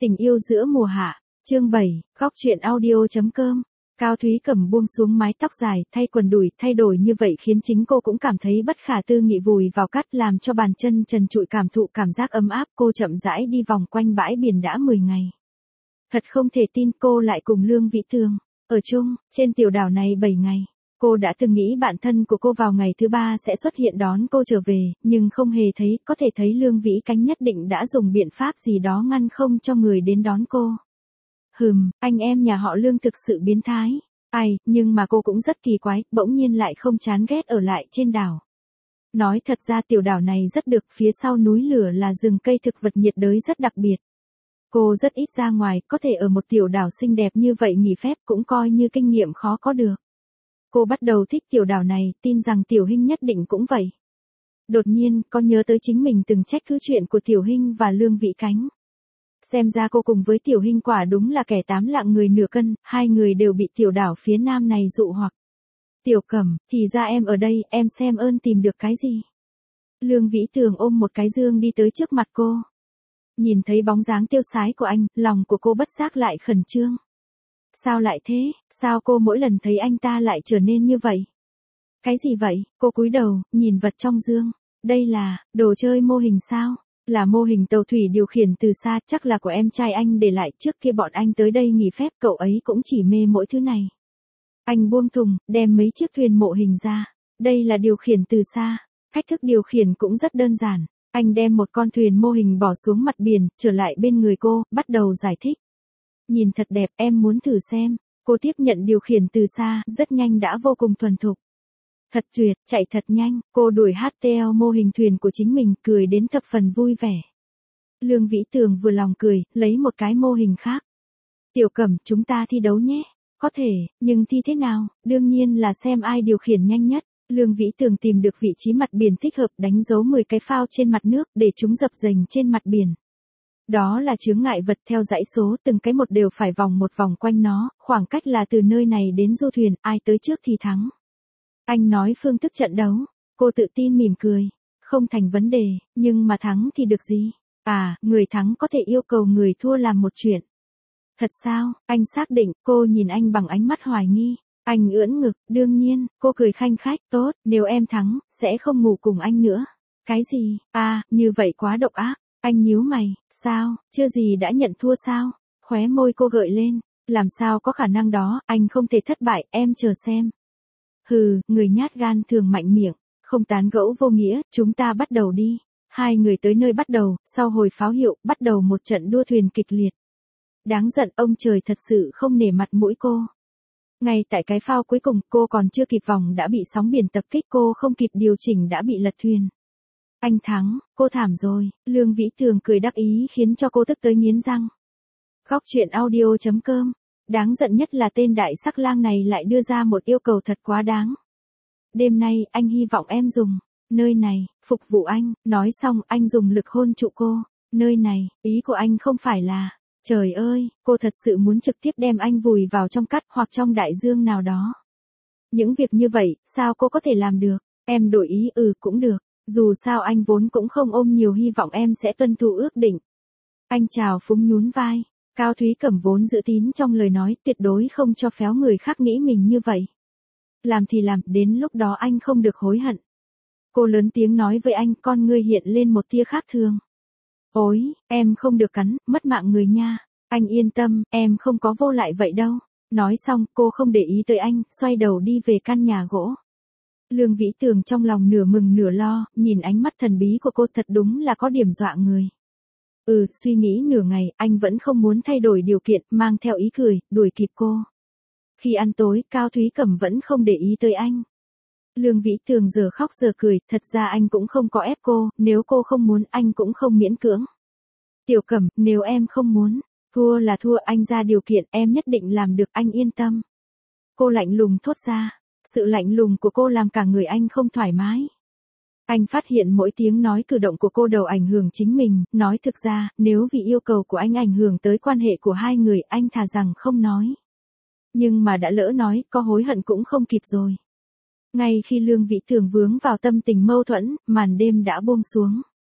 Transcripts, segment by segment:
Tình yêu giữa mùa hạ, chương 7, góc truyện audio.com. Cao Thúy Cẩm buông xuống mái tóc dài, thay quần đùi, thay đổi như vậy khiến chính cô cũng cảm thấy bất khả tư nghị, vùi vào cát làm cho bàn chân trần trụi cảm thụ cảm giác ấm áp. Cô chậm rãi đi vòng quanh bãi biển đã 10 ngày. Thật không thể tin cô lại cùng Lương Vĩ Tường ở chung, trên tiểu đảo này 7 ngày. Cô đã từng nghĩ bạn thân của cô vào ngày thứ 3 sẽ xuất hiện đón cô trở về, nhưng không hề thấy, có thể thấy Lương Vĩ Cánh nhất định đã dùng biện pháp gì đó ngăn không cho người đến đón cô. Anh em nhà họ Lương thực sự biến thái. Nhưng mà cô cũng rất kỳ quái, bỗng nhiên lại không chán ghét ở lại trên đảo. Nói thật ra tiểu đảo này rất được, phía sau núi lửa là rừng cây thực vật nhiệt đới rất đặc biệt. Cô rất ít ra ngoài, có thể ở một tiểu đảo xinh đẹp như vậy nghỉ phép cũng coi như kinh nghiệm khó có được. Cô bắt đầu thích tiểu đảo này, tin rằng Tiểu Hinh nhất định cũng vậy. Đột nhiên, có nhớ tới chính mình từng trách cứ chuyện của Tiểu Hinh và Lương Vĩ Cánh. Xem ra cô cùng với Tiểu Hinh quả đúng là kẻ tám lạng người nửa cân, hai người đều bị tiểu đảo phía nam này dụ hoặc. Tiểu Cẩm, thì ra em ở đây, em xem ơn tìm được cái gì? Lương Vĩ Tường ôm một cái dương đi tới trước mặt cô. Nhìn thấy bóng dáng tiêu sái của anh, lòng của cô bất giác lại khẩn trương. Sao lại thế, sao cô mỗi lần thấy anh ta lại trở nên như vậy? Cái gì vậy? Cô cúi đầu, nhìn vật trong dương. Đây là, đồ chơi mô hình sao? Là mô hình tàu thủy điều khiển từ xa, chắc là của em trai anh để lại trước kia bọn anh tới đây nghỉ phép, cậu ấy cũng chỉ mê mỗi thứ này. Anh buông thùng, đem mấy chiếc thuyền mộ hình ra. Đây là điều khiển từ xa, cách thức điều khiển cũng rất đơn giản. Anh đem một con thuyền mô hình bỏ xuống mặt biển, trở lại bên người cô, bắt đầu giải thích. Nhìn thật đẹp, em muốn thử xem. Cô tiếp nhận điều khiển từ xa, rất nhanh đã vô cùng thuần thục. Thật tuyệt, chạy thật nhanh, cô đuổi hát theo mô hình thuyền của chính mình, cười đến thập phần vui vẻ. Lương Vĩ Tường vừa lòng cười, lấy một cái mô hình khác. Tiểu Cẩm, chúng ta thi đấu nhé. Có thể, nhưng thi thế nào? Đương nhiên là xem ai điều khiển nhanh nhất. Lương Vĩ Tường tìm được vị trí mặt biển thích hợp, đánh dấu 10 cái phao trên mặt nước, để chúng dập dềnh trên mặt biển. Đó là chướng ngại vật theo dãy số, từng cái một đều phải vòng một vòng quanh nó, khoảng cách là từ nơi này đến du thuyền, ai tới trước thì thắng. Anh nói phương thức trận đấu, cô tự tin mỉm cười, không thành vấn đề, nhưng mà thắng thì được gì? Người thắng có thể yêu cầu người thua làm một chuyện. Thật sao? Anh xác định, cô nhìn anh bằng ánh mắt hoài nghi. Anh ưỡn ngực, đương nhiên, cô cười khanh khách, tốt, nếu em thắng, sẽ không ngủ cùng anh nữa. Cái gì? Như vậy quá độc ác. Anh nhíu mày, sao, chưa gì đã nhận thua sao? Khóe môi cô gợi lên, làm sao có khả năng đó, anh không thể thất bại, em chờ xem. Người nhát gan thường mạnh miệng, không tán gẫu vô nghĩa, chúng ta bắt đầu đi. Hai người tới nơi bắt đầu, sau hồi pháo hiệu, bắt đầu một trận đua thuyền kịch liệt. Đáng giận, ông trời thật sự không nể mặt mũi cô. Ngay tại cái phao cuối cùng, cô còn chưa kịp vòng đã bị sóng biển tập kích, cô không kịp điều chỉnh đã bị lật thuyền. Anh thắng, cô thảm rồi. Lương Vĩ Tường cười đắc ý khiến cho cô tức tới nghiến răng. Góc truyện audio.com. Đáng giận nhất là tên đại sắc lang này lại đưa ra một yêu cầu thật quá đáng. Đêm nay, anh hy vọng em dùng nơi này, phục vụ anh. Nói xong, anh dùng lực hôn trụ cô. Nơi này, ý của anh không phải là, trời ơi, cô thật sự muốn trực tiếp đem anh vùi vào trong cát hoặc trong đại dương nào đó. Những việc như vậy, sao cô có thể làm được? Em đổi ý, cũng được. Dù sao anh vốn cũng không ôm nhiều hy vọng em sẽ tuân thủ ước định. Anh chào phúng nhún vai. Cao Thúy Cẩm vốn giữ tín trong lời nói, tuyệt đối không cho phép người khác nghĩ mình như vậy. Làm thì làm, đến lúc đó anh không được hối hận. Cô lớn tiếng nói với anh, con ngươi hiện lên một tia khác thường. Ôi, em không được cắn, mất mạng người nha. Anh yên tâm, em không có vô lại vậy đâu. Nói xong, cô không để ý tới anh, xoay đầu đi về căn nhà gỗ. Lương Vĩ Tường trong lòng nửa mừng nửa lo, nhìn ánh mắt thần bí của cô thật đúng là có điểm dọa người. Suy nghĩ nửa ngày, anh vẫn không muốn thay đổi điều kiện, mang theo ý cười, đuổi kịp cô. Khi ăn tối, Cao Thúy Cẩm vẫn không để ý tới anh. Lương Vĩ Tường giờ khóc giờ cười, thật ra anh cũng không có ép cô, nếu cô không muốn anh cũng không miễn cưỡng. Tiểu Cẩm, nếu em không muốn, thua là thua, anh ra điều kiện, em nhất định làm được, anh yên tâm. Cô lạnh lùng thốt ra. Sự lạnh lùng của cô làm cả người anh không thoải mái. Anh phát hiện mỗi tiếng nói cử động của cô đều ảnh hưởng chính mình, nói thực ra, nếu vì yêu cầu của anh ảnh hưởng tới quan hệ của hai người, anh thà rằng không nói. Nhưng mà đã lỡ nói, có hối hận cũng không kịp rồi. Ngay khi Lương Vĩ Tường vướng vào tâm tình mâu thuẫn, màn đêm đã buông xuống.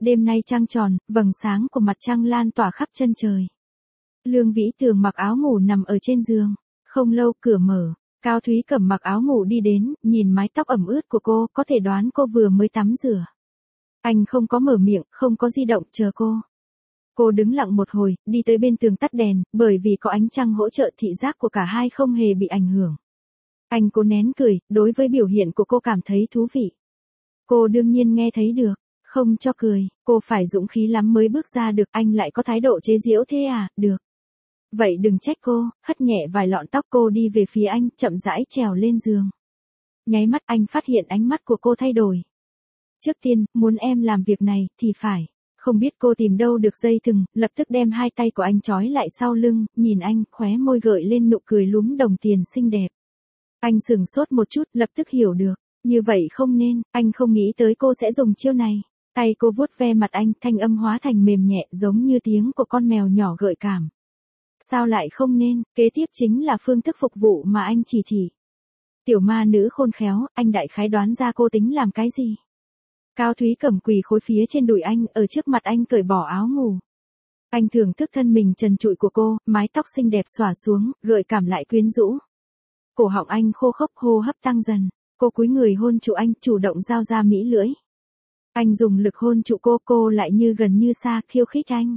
Đêm nay trăng tròn, vầng sáng của mặt trăng lan tỏa khắp chân trời. Lương Vĩ Tường mặc áo ngủ nằm ở trên giường. Không lâu cửa mở, Cao Thúy Cẩm mặc áo ngủ đi đến, nhìn mái tóc ẩm ướt của cô, có thể đoán cô vừa mới tắm rửa. Anh không có mở miệng, không có di động chờ cô. Cô đứng lặng một hồi, đi tới bên tường tắt đèn, bởi vì có ánh trăng hỗ trợ thị giác của cả hai không hề bị ảnh hưởng. Anh cố nén cười, đối với biểu hiện của cô cảm thấy thú vị. Cô đương nhiên nghe thấy được, không cho cười, cô phải dũng khí lắm mới bước ra được, anh lại có thái độ chế giễu thế à, được. Vậy đừng trách cô, hất nhẹ vài lọn tóc cô đi về phía anh, chậm rãi trèo lên giường. Nháy mắt anh phát hiện ánh mắt của cô thay đổi. Trước tiên, muốn em làm việc này, thì phải. Không biết cô tìm đâu được dây thừng, lập tức đem hai tay của anh trói lại sau lưng, nhìn anh, khóe môi gợi lên nụ cười lúm đồng tiền xinh đẹp. Anh sững sốt một chút, lập tức hiểu được. Như vậy không nên, anh không nghĩ tới cô sẽ dùng chiêu này. Tay cô vuốt ve mặt anh, thanh âm hóa thành mềm nhẹ giống như tiếng của con mèo nhỏ gợi cảm. Sao lại không nên, kế tiếp chính là phương thức phục vụ mà anh chỉ thị. Tiểu ma nữ khôn khéo, anh đại khái đoán ra cô tính làm cái gì. Cao Thúy Cẩm quỳ khối phía trên đùi anh, ở trước mặt anh cởi bỏ áo ngủ. Anh thưởng thức thân mình trần trụi của cô, mái tóc xinh đẹp xõa xuống, gợi cảm lại quyến rũ. Cổ họng anh khô khốc, hô hấp tăng dần. Cô cúi người hôn trụ anh, chủ động giao ra mỹ lưỡi. Anh dùng lực hôn trụ cô lại như gần như xa, khiêu khích anh.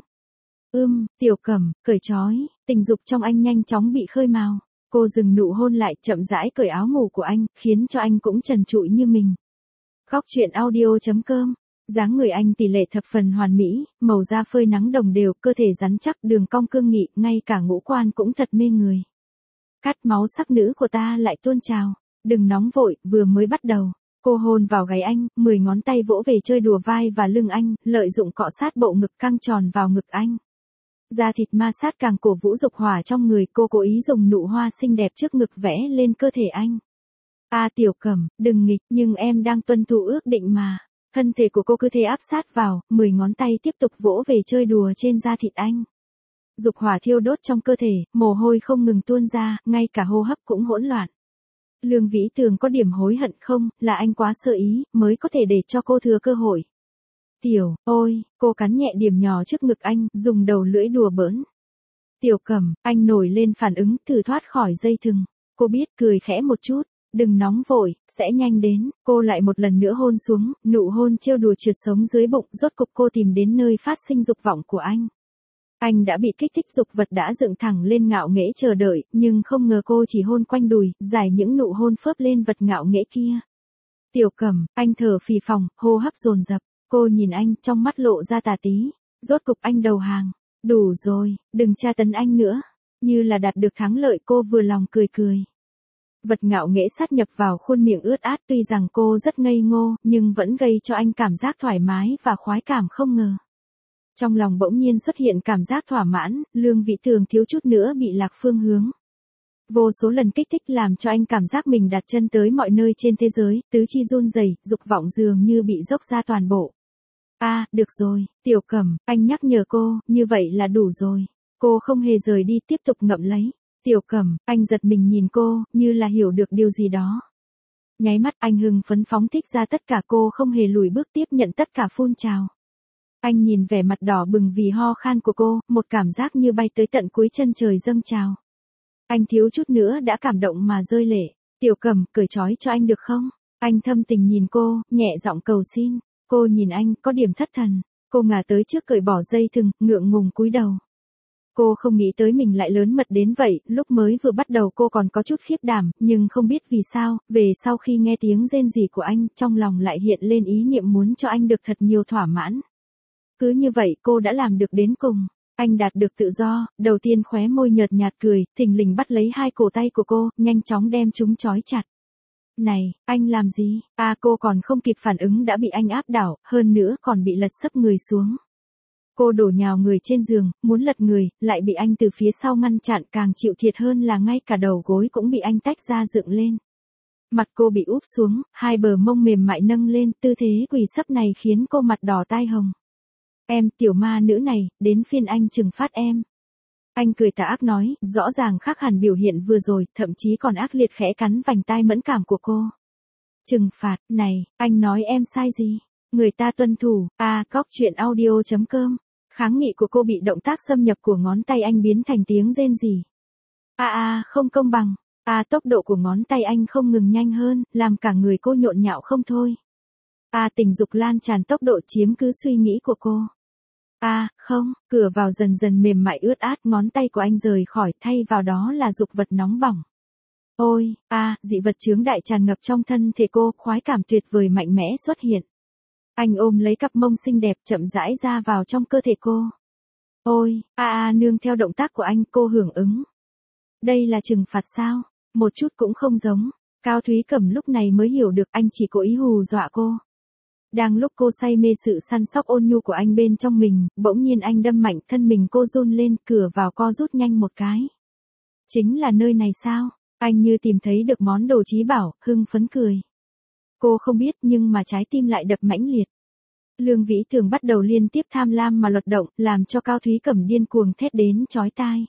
Tiểu Cẩm, cởi trói, tình dục trong anh nhanh chóng bị khơi mào. Cô dừng nụ hôn lại, chậm rãi cởi áo ngủ của anh, khiến cho anh cũng trần trụi như mình. Góc truyện audio.com. Dáng người anh tỷ lệ thập phần hoàn mỹ, màu da phơi nắng đồng đều, cơ thể rắn chắc, đường cong cương nghị, ngay cả ngũ quan cũng thật mê người. Cắt máu sắc nữ của ta lại tuôn trào. Đừng nóng vội, vừa mới bắt đầu. Cô hôn vào gáy anh, 10 ngón tay vỗ về chơi đùa vai và lưng anh, lợi dụng cọ sát bộ ngực căng tròn vào ngực anh. Da thịt ma sát càng cổ vũ dục hỏa trong người, cô cố ý dùng nụ hoa xinh đẹp trước ngực vẽ lên cơ thể anh. Tiểu Cẩm, đừng nghịch, nhưng em đang tuân thủ ước định mà. Thân thể của cô cứ thế áp sát vào, 10 ngón tay tiếp tục vỗ về chơi đùa trên da thịt anh. Dục hỏa thiêu đốt trong cơ thể, mồ hôi không ngừng tuôn ra, ngay cả hô hấp cũng hỗn loạn. Lương Vĩ Tường có điểm hối hận không, là anh quá sơ ý, mới có thể để cho cô thừa cơ hội. Cô cắn nhẹ điểm nhỏ trước ngực anh, dùng đầu lưỡi đùa bỡn. Tiểu Cẩm, anh nổi lên phản ứng, thử thoát khỏi dây thừng. Cô biết, cười khẽ một chút, đừng nóng vội, sẽ nhanh đến. Cô lại một lần nữa hôn xuống, nụ hôn trêu đùa trượt sống dưới bụng, rốt cục cô tìm đến nơi phát sinh dục vọng của anh. Anh đã bị kích thích, dục vật đã dựng thẳng lên ngạo nghễ chờ đợi, nhưng không ngờ cô chỉ hôn quanh đùi, giải những nụ hôn phớp lên vật ngạo nghễ kia. Tiểu Cẩm, anh thở phì phòng, hô hấp dồn dập. Cô nhìn anh, trong mắt lộ ra tà tí. Rốt cục anh đầu hàng. Đủ rồi, đừng tra tấn anh nữa. Như là đạt được thắng lợi, cô vừa lòng cười cười. Vật ngạo nghễ sát nhập vào khuôn miệng ướt át, tuy rằng cô rất ngây ngô, nhưng vẫn gây cho anh cảm giác thoải mái và khoái cảm không ngờ. Trong lòng bỗng nhiên xuất hiện cảm giác thỏa mãn, Lương Vĩ Tường thiếu chút nữa bị lạc phương hướng. Vô số lần kích thích làm cho anh cảm giác mình đặt chân tới mọi nơi trên thế giới, tứ chi run rẩy, dục vọng dường như bị dốc ra toàn bộ. Được rồi, Tiểu Cẩm, anh nhắc nhở cô, như vậy là đủ rồi. Cô không hề rời đi, tiếp tục ngậm lấy. Tiểu Cẩm, anh giật mình nhìn cô, như là hiểu được điều gì đó. Nháy mắt anh hưng phấn phóng thích ra tất cả, cô không hề lùi bước, tiếp nhận tất cả phun trào. Anh nhìn vẻ mặt đỏ bừng vì ho khan của cô, một cảm giác như bay tới tận cuối chân trời dâng trào. Anh thiếu chút nữa đã cảm động mà rơi lệ. Tiểu Cẩm, cởi trói cho anh được không? Anh thâm tình nhìn cô, nhẹ giọng cầu xin. Cô nhìn anh, có điểm thất thần. Cô ngả tới trước cởi bỏ dây thừng, ngượng ngùng cúi đầu. Cô không nghĩ tới mình lại lớn mật đến vậy, lúc mới vừa bắt đầu cô còn có chút khiếp đảm, nhưng không biết vì sao, về sau khi nghe tiếng rên rỉ của anh, trong lòng lại hiện lên ý niệm muốn cho anh được thật nhiều thỏa mãn. Cứ như vậy cô đã làm được đến cùng. Anh đạt được tự do, đầu tiên khóe môi nhợt nhạt cười, thình lình bắt lấy hai cổ tay của cô, nhanh chóng đem chúng trói chặt. Này, anh làm gì? Cô còn không kịp phản ứng đã bị anh áp đảo, hơn nữa còn bị lật sấp người xuống. Cô đổ nhào người trên giường, muốn lật người, lại bị anh từ phía sau ngăn chặn, càng chịu thiệt hơn là ngay cả đầu gối cũng bị anh tách ra dựng lên. Mặt cô bị úp xuống, hai bờ mông mềm mại nâng lên, tư thế quỳ sấp này khiến cô mặt đỏ tai hồng. Em, tiểu ma nữ này, đến phiên anh trừng phạt em. Anh cười tà ác nói, rõ ràng khác hẳn biểu hiện vừa rồi, thậm chí còn ác liệt khẽ cắn vành tai mẫn cảm của cô. Trừng phạt, này, anh nói em sai gì? Người ta tuân thủ, cóc truyện audio.com. Kháng nghị của cô bị động tác xâm nhập của ngón tay anh biến thành tiếng rên rỉ. Không công bằng. Tốc độ của ngón tay anh không ngừng nhanh hơn, làm cả người cô nhộn nhạo không thôi. Tình dục lan tràn tốc độ chiếm cứ suy nghĩ của cô. Không, cửa vào dần dần mềm mại ướt át, ngón tay của anh rời khỏi, thay vào đó là dục vật nóng bỏng. Ôi, dị vật chướng đại tràn ngập trong thân thể cô, khoái cảm tuyệt vời mạnh mẽ xuất hiện. Anh ôm lấy cặp mông xinh đẹp chậm rãi ra vào trong cơ thể cô. Ôi, nương theo động tác của anh, cô hưởng ứng. Đây là trừng phạt sao? Một chút cũng không giống. Cao Thúy Cẩm lúc này mới hiểu được anh chỉ cố ý hù dọa cô. Đang lúc cô say mê sự săn sóc ôn nhu của anh bên trong mình, bỗng nhiên anh đâm mạnh, thân mình cô run lên, cửa vào co rút nhanh một cái. Chính là nơi này sao? Anh như tìm thấy được món đồ chí bảo, hưng phấn cười. Cô không biết nhưng mà trái tim lại đập mãnh liệt. Lương Vĩ Thường bắt đầu liên tiếp tham lam mà luật động, làm cho Cao Thúy Cẩm điên cuồng thét đến chói tai.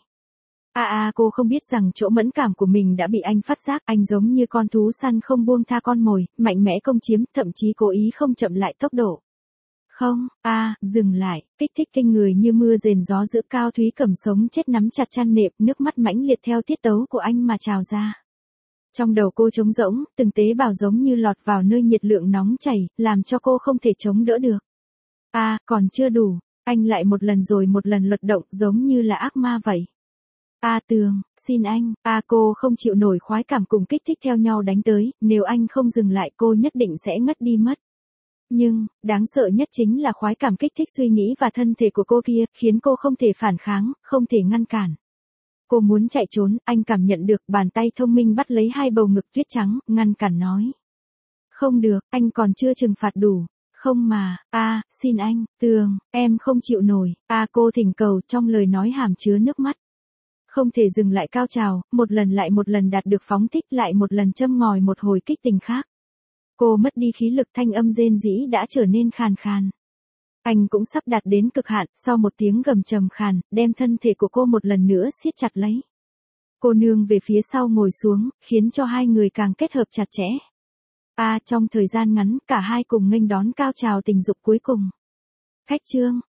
Cô không biết rằng chỗ mẫn cảm của mình đã bị anh phát giác, anh giống như con thú săn không buông tha con mồi, mạnh mẽ công chiếm, thậm chí cố ý không chậm lại tốc độ. Không, dừng lại, kích thích kinh người như mưa rền gió giữa. Cao Thúy Cẩm sống chết nắm chặt chăn nệm, nước mắt mãnh liệt theo tiết tấu của anh mà trào ra. Trong đầu cô trống rỗng, từng tế bào giống như lọt vào nơi nhiệt lượng nóng chảy, làm cho cô không thể chống đỡ được. Còn chưa đủ, anh lại một lần rồi một lần luật động giống như là ác ma vậy. Tường, xin anh, cô không chịu nổi khoái cảm cùng kích thích theo nhau đánh tới, nếu anh không dừng lại cô nhất định sẽ ngất đi mất. Nhưng, đáng sợ nhất chính là khoái cảm kích thích suy nghĩ và thân thể của cô kia, khiến cô không thể phản kháng, không thể ngăn cản. Cô muốn chạy trốn, anh cảm nhận được, bàn tay thông minh bắt lấy hai bầu ngực tuyết trắng, ngăn cản nói. Không được, anh còn chưa trừng phạt đủ. Không mà, xin anh, Tường, em không chịu nổi, cô thỉnh cầu trong lời nói hàm chứa nước mắt. Không thể dừng lại cao trào, một lần lại một lần đạt được phóng thích, lại một lần châm ngòi một hồi kích tình khác. Cô mất đi khí lực, thanh âm rên rỉ đã trở nên khàn khàn. Anh cũng sắp đạt đến cực hạn, sau một tiếng gầm trầm khàn, đem thân thể của cô một lần nữa siết chặt lấy. Cô nương về phía sau ngồi xuống, khiến cho hai người càng kết hợp chặt chẽ. Trong thời gian ngắn, cả hai cùng nghênh đón cao trào tình dục cuối cùng. Khách trương,